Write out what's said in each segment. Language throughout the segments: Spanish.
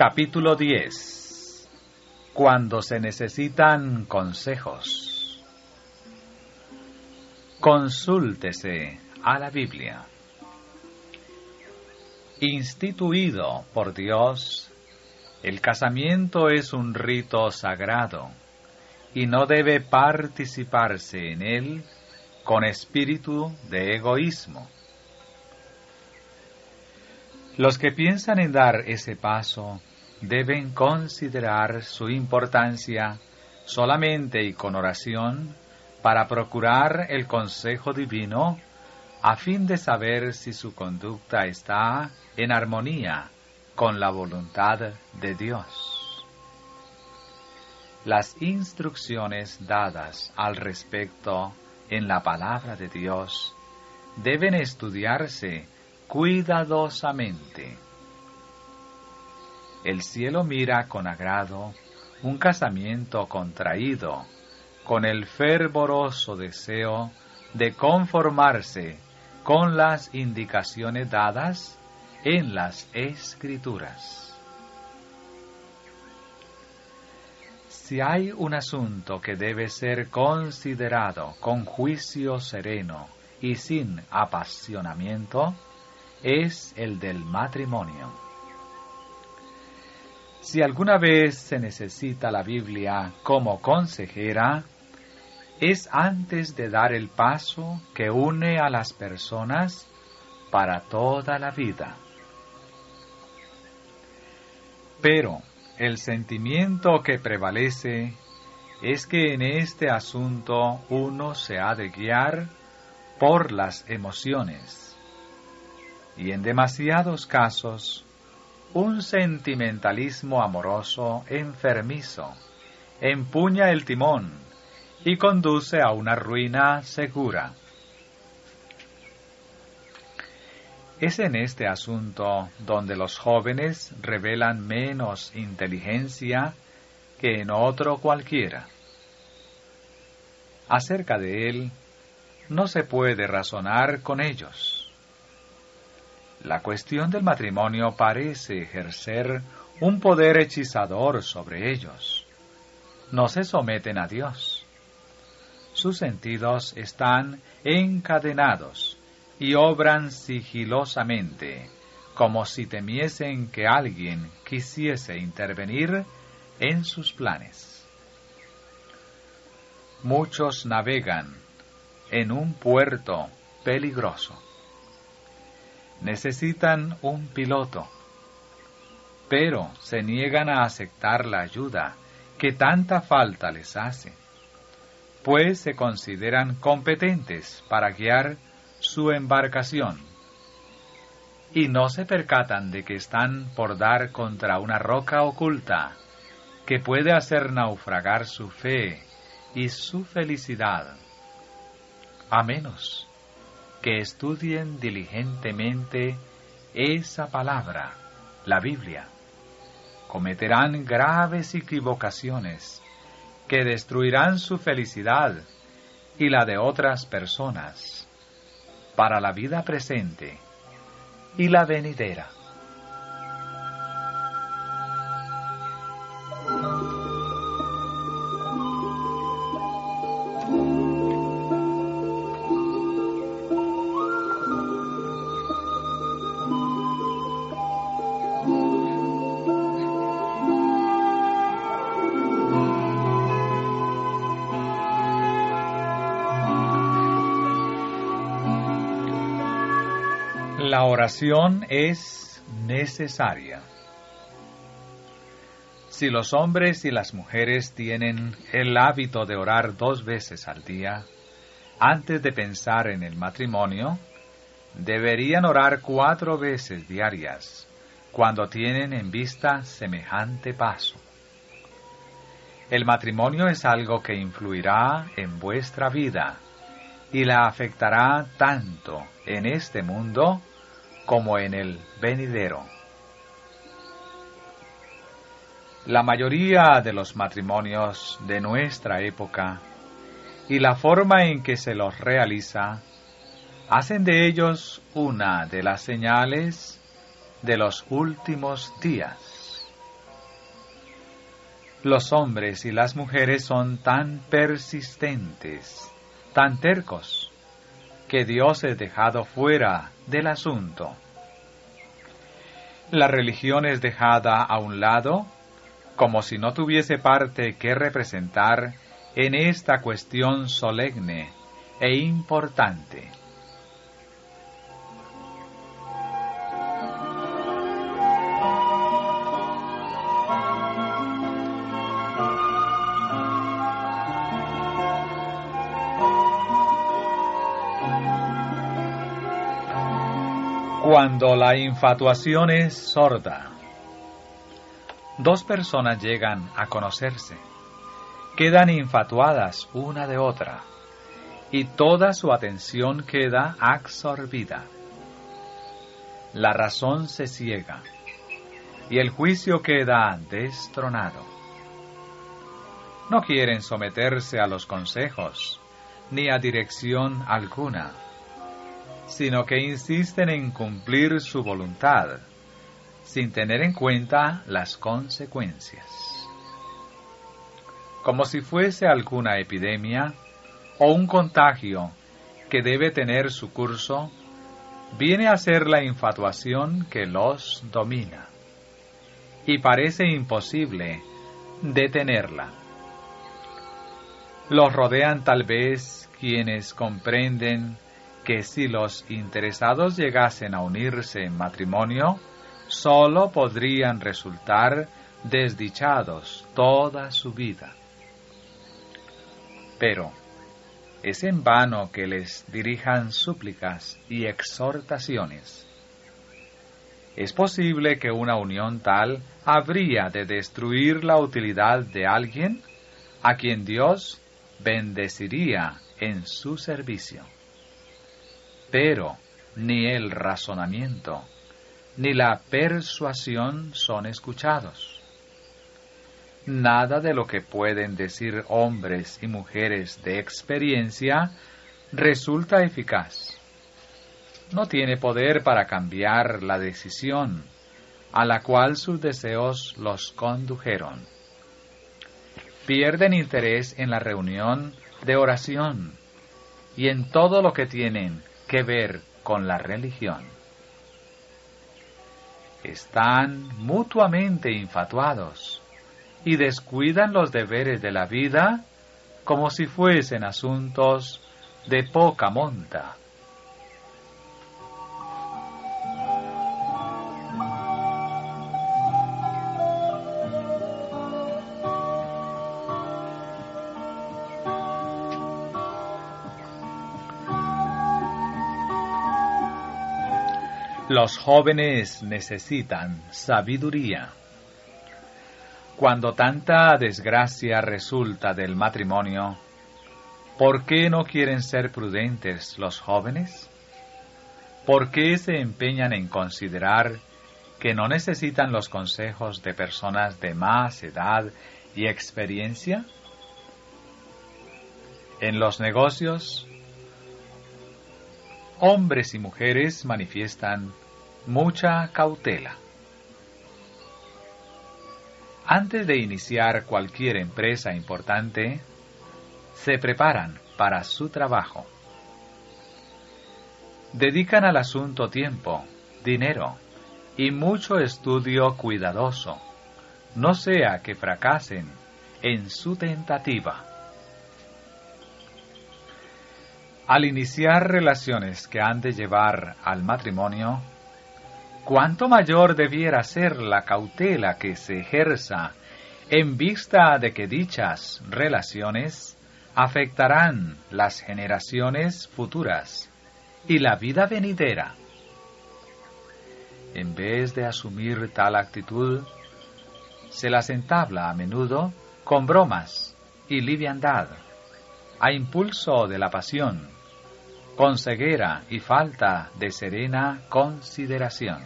Capítulo 10. Cuando se necesitan consejos. Consúltese a la Biblia. Instituido por Dios, el casamiento es un rito sagrado y no debe participarse en él con espíritu de egoísmo. Los que piensan en dar ese paso deben considerar su importancia solamente y con oración para procurar el consejo divino a fin de saber si su conducta está en armonía con la voluntad de Dios. Las instrucciones dadas al respecto en la palabra de Dios deben estudiarse cuidadosamente. El cielo mira con agrado un casamiento contraído con el fervoroso deseo de conformarse con las indicaciones dadas en las Escrituras. Si hay un asunto que debe ser considerado con juicio sereno y sin apasionamiento, es el del matrimonio. Si alguna vez se necesita la Biblia como consejera, es antes de dar el paso que une a las personas para toda la vida. Pero el sentimiento que prevalece es que en este asunto uno se ha de guiar por las emociones. Y en demasiados casos, un sentimentalismo amoroso enfermizo empuña el timón y conduce a una ruina segura. Es en este asunto donde los jóvenes revelan menos inteligencia que en otro cualquiera. Acerca de él, no se puede razonar con ellos. La cuestión del matrimonio parece ejercer un poder hechizador sobre ellos. No se someten a Dios. Sus sentidos están encadenados y obran sigilosamente, como si temiesen que alguien quisiese intervenir en sus planes. Muchos navegan en un puerto peligroso. Necesitan un piloto, pero se niegan a aceptar la ayuda que tanta falta les hace, pues se consideran competentes para guiar su embarcación, y no se percatan de que están por dar contra una roca oculta que puede hacer naufragar su fe y su felicidad, a menos que estudien diligentemente esa palabra, la Biblia. Cometerán graves equivocaciones que destruirán su felicidad y la de otras personas para la vida presente y la venidera. La oración es necesaria. Si los hombres y las mujeres tienen el hábito de orar 2 veces al día, antes de pensar en el matrimonio, deberían orar 4 veces diarias, cuando tienen en vista semejante paso. El matrimonio es algo que influirá en vuestra vida y la afectará tanto en este mundo como en el venidero. La mayoría de los matrimonios de nuestra época y la forma en que se los realiza hacen de ellos una de las señales de los últimos días. Los hombres y las mujeres son tan persistentes, tan tercos, que Dios es dejado fuera del asunto. La religión es dejada a un lado, como si no tuviese parte que representar en esta cuestión solemne e importante. Cuando la infatuación es sorda, dos personas llegan a conocerse, quedan infatuadas una de otra, y toda su atención queda absorbida. La razón se ciega, y el juicio queda destronado. No quieren someterse a los consejos, ni a dirección alguna, sino que insisten en cumplir su voluntad, sin tener en cuenta las consecuencias. Como si fuese alguna epidemia o un contagio que debe tener su curso, viene a ser la infatuación que los domina, y parece imposible detenerla. Los rodean tal vez quienes comprenden que si los interesados llegasen a unirse en matrimonio, sólo podrían resultar desdichados toda su vida. Pero es en vano que les dirijan súplicas y exhortaciones. Es posible que una unión tal habría de destruir la utilidad de alguien a quien Dios bendeciría en su servicio. Pero ni el razonamiento ni la persuasión son escuchados. Nada de lo que pueden decir hombres y mujeres de experiencia resulta eficaz. No tiene poder para cambiar la decisión a la cual sus deseos los condujeron. Pierden interés en la reunión de oración y en todo lo que tienen que ver con la religión. Están mutuamente infatuados y descuidan los deberes de la vida como si fuesen asuntos de poca monta. Los jóvenes necesitan sabiduría. Cuando tanta desgracia resulta del matrimonio, ¿por qué no quieren ser prudentes los jóvenes? ¿Por qué se empeñan en considerar que no necesitan los consejos de personas de más edad y experiencia? En los negocios, hombres y mujeres manifiestan mucha cautela. Antes de iniciar cualquier empresa importante, se preparan para su trabajo. Dedican al asunto tiempo, dinero y mucho estudio cuidadoso, no sea que fracasen en su tentativa. Al iniciar relaciones que han de llevar al matrimonio, ¿cuánto mayor debiera ser la cautela que se ejerza en vista de que dichas relaciones afectarán las generaciones futuras y la vida venidera? En vez de asumir tal actitud, se las entabla a menudo con bromas y liviandad, a impulso de la pasión, con ceguera y falta de serena consideración.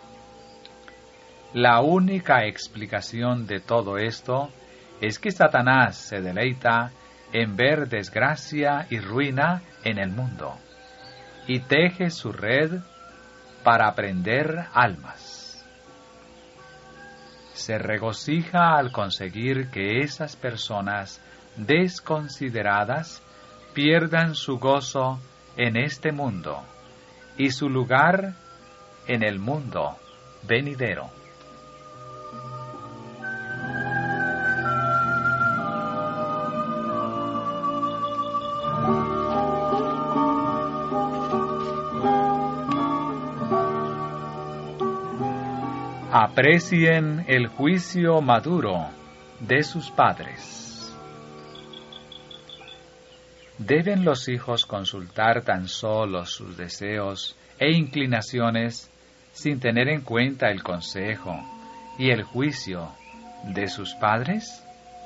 La única explicación de todo esto es que Satanás se deleita en ver desgracia y ruina en el mundo, y teje su red para prender almas. se regocija al conseguir que esas personas desconsideradas pierdan su gozo en este mundo y su lugar en el mundo venidero. Aprecien el juicio maduro de sus padres. ¿Deben los hijos consultar tan solo sus deseos e inclinaciones sin tener en cuenta el consejo y el juicio de sus padres?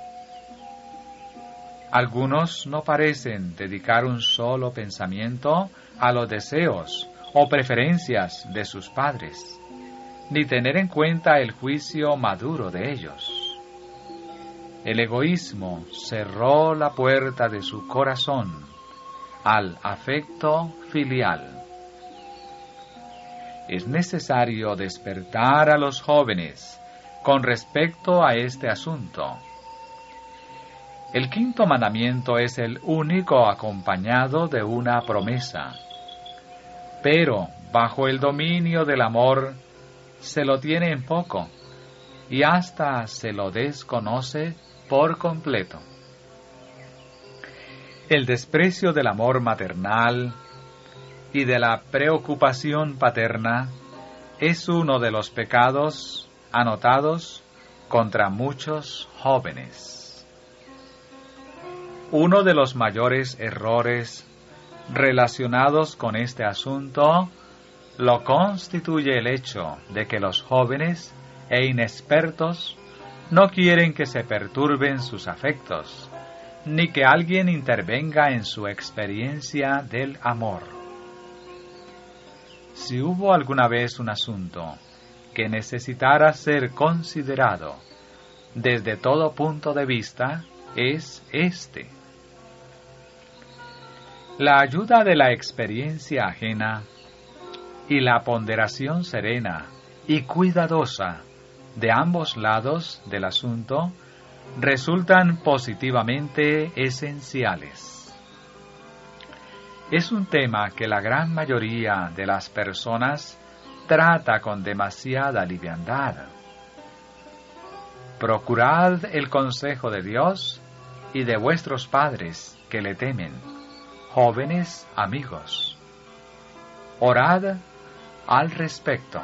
Algunos no parecen dedicar un solo pensamiento a los deseos o preferencias de sus padres, ni tener en cuenta el juicio maduro de ellos. El egoísmo cerró la puerta de su corazón al afecto filial. Es necesario despertar a los jóvenes con respecto a este asunto. El quinto mandamiento es el único acompañado de una promesa, pero bajo el dominio del amor se lo tiene en poco y hasta se lo desconoce por completo. El desprecio del amor maternal y de la preocupación paterna es uno de los pecados anotados contra muchos jóvenes. Uno de los mayores errores relacionados con este asunto lo constituye el hecho de que los jóvenes e inexpertos no quieren que se perturben sus afectos, ni que alguien intervenga en su experiencia del amor. Si hubo alguna vez un asunto que necesitara ser considerado desde todo punto de vista, es este. La ayuda de la experiencia ajena y la ponderación serena y cuidadosa de ambos lados del asunto resultan positivamente esenciales. Es un tema que la gran mayoría de las personas trata con demasiada liviandad. Procurad el consejo de Dios y de vuestros padres que le temen, jóvenes amigos. Orad al respecto.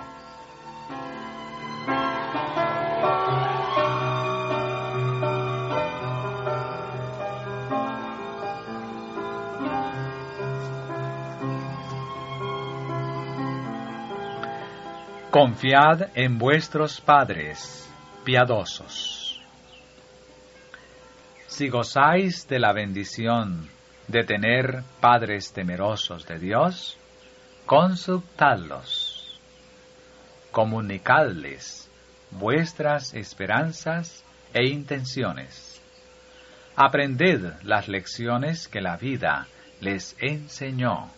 Confiad en vuestros padres piadosos. Si gozáis de la bendición de tener padres temerosos de Dios, consultadlos, comunicadles vuestras esperanzas e intenciones. Aprended las lecciones que la vida les enseñó.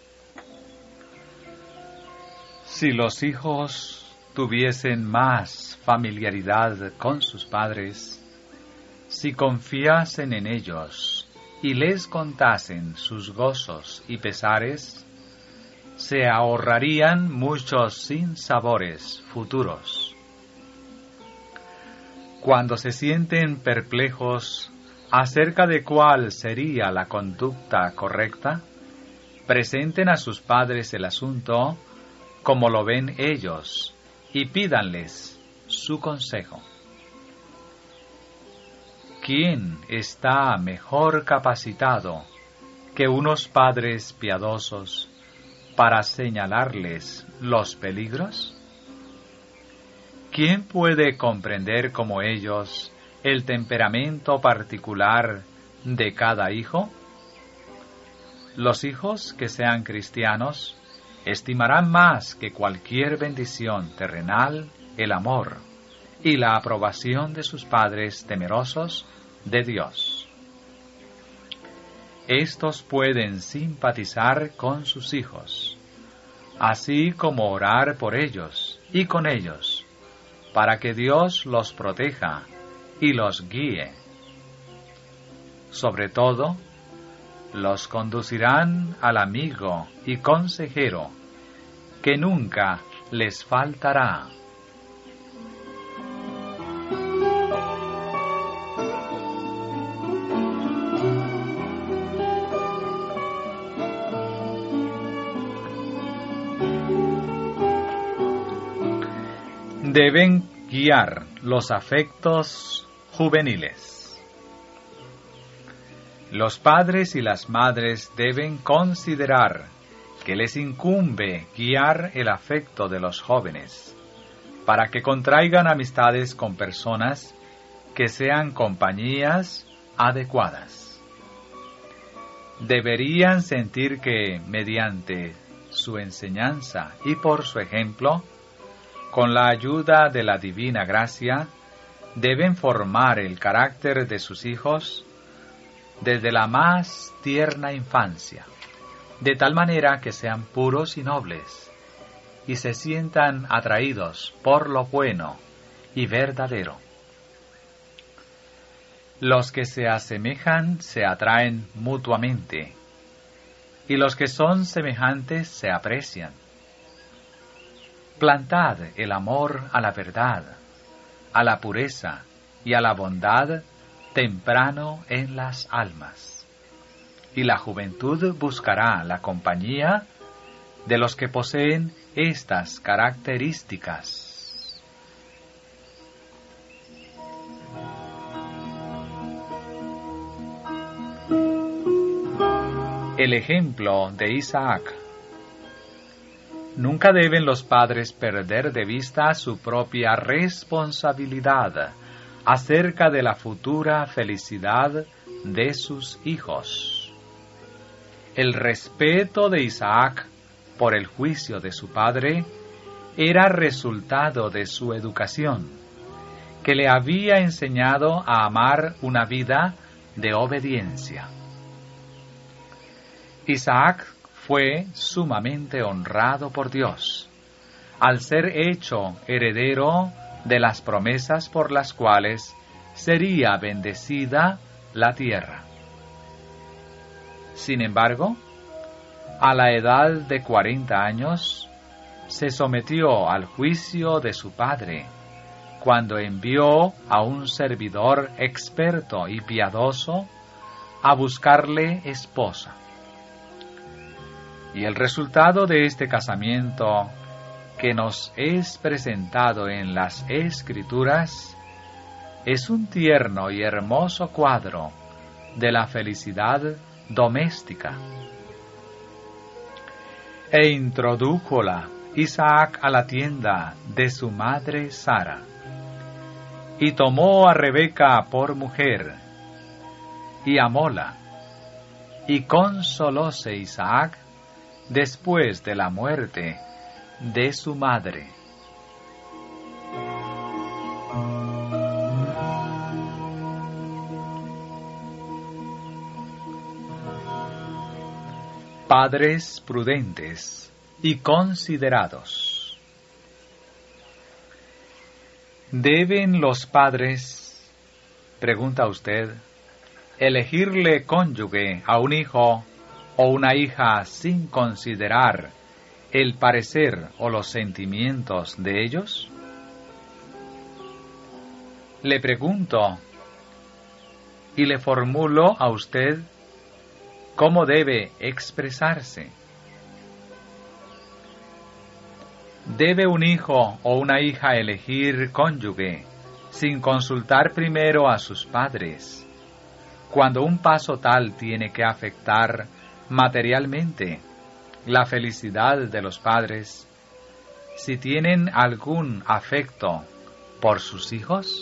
Si los hijos tuviesen más familiaridad con sus padres, si confiasen en ellos y les contasen sus gozos y pesares, se ahorrarían muchos sinsabores futuros. Cuando se sienten perplejos acerca de cuál sería la conducta correcta, presenten a sus padres el asunto como lo ven ellos, y pídanles su consejo. ¿Quién está mejor capacitado que unos padres piadosos para señalarles los peligros? ¿Quién puede comprender como ellos el temperamento particular de cada hijo? Los hijos que sean cristianos estimarán más que cualquier bendición terrenal el amor y la aprobación de sus padres temerosos de Dios. Estos pueden simpatizar con sus hijos, así como orar por ellos y con ellos, para que Dios los proteja y los guíe. Sobre todo, los conducirán al amigo y consejero, que nunca les faltará. Deben guiar los afectos juveniles. Los padres y las madres deben considerar que les incumbe guiar el afecto de los jóvenes, para que contraigan amistades con personas que sean compañías adecuadas. Deberían sentir que, mediante su enseñanza y por su ejemplo, con la ayuda de la divina gracia, deben formar el carácter de sus hijos desde la más tierna infancia, de tal manera que sean puros y nobles, y se sientan atraídos por lo bueno y verdadero. Los que se asemejan se atraen mutuamente, y los que son semejantes se aprecian. Plantad el amor a la verdad, a la pureza y a la bondad temprano en las almas, y la juventud buscará la compañía de los que poseen estas características. El ejemplo de Isaac. Nunca deben los padres perder de vista su propia responsabilidad acerca de la futura felicidad de sus hijos. El respeto de Isaac por el juicio de su padre era resultado de su educación, que le había enseñado a amar una vida de obediencia. Isaac fue sumamente honrado por Dios, al ser hecho heredero de las promesas por las cuales sería bendecida la tierra. Sin embargo, a la edad de 40 años, se sometió al juicio de su padre, cuando envió a un servidor experto y piadoso a buscarle esposa. Y el resultado de este casamiento, que nos es presentado en las Escrituras, es un tierno y hermoso cuadro de la felicidad doméstica. E introdújola Isaac a la tienda de su madre Sara, y tomó a Rebeca por mujer, y amóla, y consolóse Isaac después de la muerte de su madre. Padres prudentes y considerados. ¿Deben los padres, pregunta usted, elegirle cónyuge a un hijo o una hija sin considerar el parecer o los sentimientos de ellos? Le pregunto y le formulo a usted cómo debe expresarse. ¿Debe un hijo o una hija elegir cónyuge sin consultar primero a sus padres, cuando un paso tal tiene que afectar materialmente la felicidad de los padres, si tienen algún afecto por sus hijos?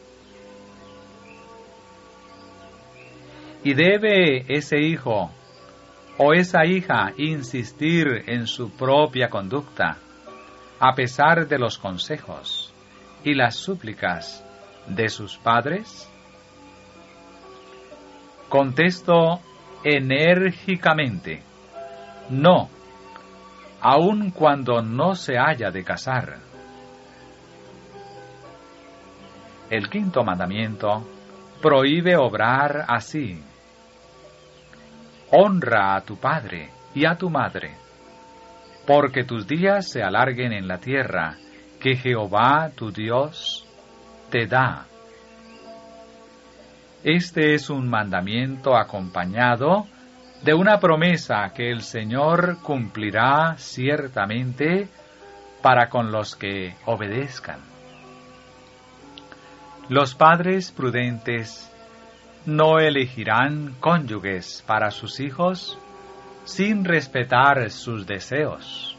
¿Y debe ese hijo o esa hija insistir en su propia conducta, a pesar de los consejos y las súplicas de sus padres? Contesto enérgicamente, no, aun cuando no se haya de casar. El quinto mandamiento prohíbe obrar así. Honra a tu padre y a tu madre, porque tus días se alarguen en la tierra que Jehová tu Dios te da. Este es un mandamiento acompañado de una promesa que el Señor cumplirá ciertamente para con los que obedezcan. Los padres prudentes no elegirán cónyuges para sus hijos sin respetar sus deseos.